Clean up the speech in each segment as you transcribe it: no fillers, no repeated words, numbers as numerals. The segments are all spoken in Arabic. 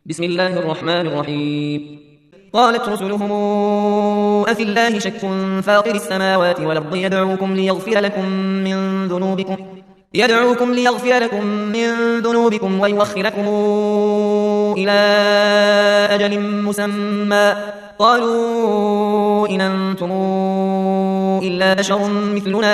بسم الله الرحمن الرحيم. قالت رسلهم أفي الله شك فاطر السماوات والأرض يدعوكم ليغفر لكم من ذنوبكم ويوخركم إلى أجل مسمى. قالوا إن أنتم إلا بشر مثلنا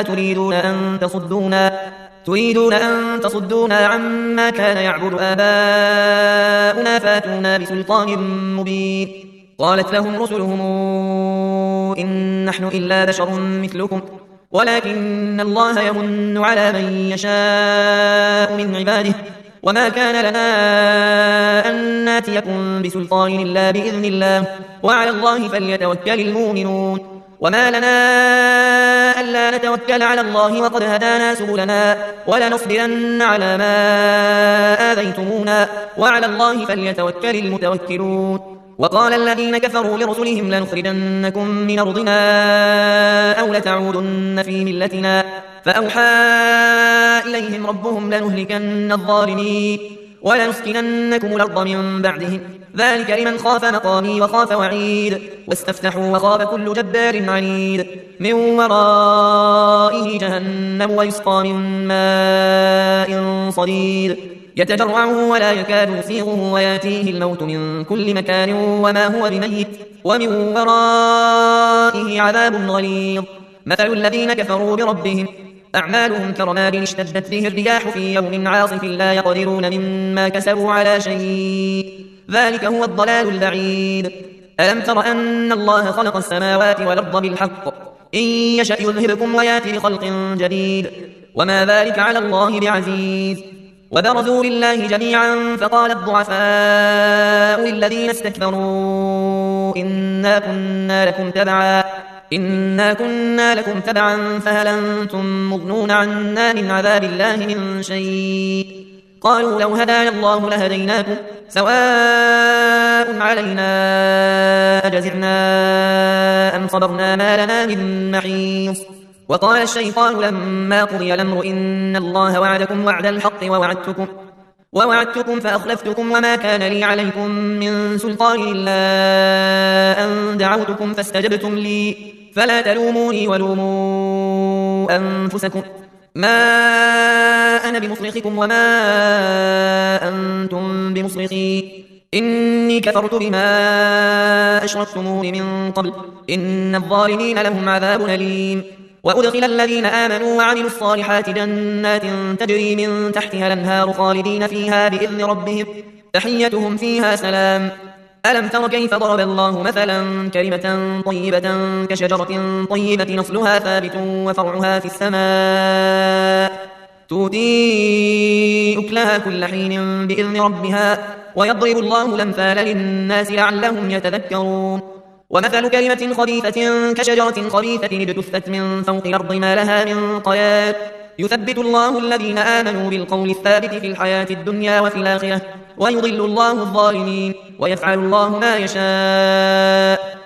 تريدون أن تصدونا عما كان يعبد آباؤنا فاتونا بسلطان مبين. قالت لهم رسلهم إن نحن إلا بشر مثلكم ولكن الله يمن على من يشاء من عباده وما كان لنا أن ناتيكم بسلطان إلا بإذن الله وعلى الله فليتوكل المؤمنون. وما لنا ألا نتوكل على الله وقد هدانا سبلنا ولنصبرن على ما آذيتمونا وعلى الله فليتوكل المتوكلون. وقال الذين كفروا لرسلهم لنخرجنكم من أرضنا أو لتعودن في ملتنا فأوحى إليهم ربهم لنهلكن الظالمين ولنسكننكم الأرض من بعدهم ذلك لمن خاف مقامي وخاف وعيد. واستفتحوا وخاب كل جبار عنيد من ورائه جهنم ويسقى من ماء صديد يتجرعه ولا يكاد يسيغه وياتيه الموت من كل مكان وما هو بميت ومن ورائه عذاب غليظ. مثل الذين كفروا بربهم أعمالهم كرماد اشتدت به الرياح في يوم عاصف لا يقدرون مما كسبوا على شيء ذلك هو الضلال البعيد. ألم تر أن الله خلق السماوات والأرض بالحق إن يشأ يذهبكم ويأتي بخلق جديد وما ذلك على الله بعزيز. وبرزوا لله جميعا فقال الضعفاء للذين استكبروا إنا كنا لكم تبعا فهل أنتم مغنون عنا من عذاب الله من شيء. قالوا لو هدانا الله لهديناكم سواء علينا أجزعنا أم صبرنا ما لنا من محيص. وقال الشيطان لما قضي الأمر إن الله وعدكم وعد الحق ووعدتكم فأخلفتكم وما كان لي عليكم من سلطان إلا أن دعوتكم فاستجبتم لي فلا تلوموني ولوموا أنفسكم ما أنا بمصرخكم وما أنتم بمصرخي إني كفرت بما أشركتمون من قبل إن الظالمين لهم عذاب أليم. وأدخل الذين آمنوا وعملوا الصالحات جنات تجري من تحتها الأنهار خالدين فيها بإذن ربهم تحيتهم فيها سلام. ألم تر كيف ضرب الله مثلا كلمة طيبة كشجرة طيبة نصلها ثابت وفرعها في السماء تؤتي أكلها كل حين بإذن ربها ويضرب الله الأمثال للناس لعلهم يتذكرون. ومثل كلمة خبيثة كشجرة خبيثة اجتثت من فوق الأرض ما لها من قياد يثبت الله الذين آمنوا بالقول الثابت في الحياة الدنيا وفي الآخرة ويضل الله الظالمين ويفعل الله ما يشاء.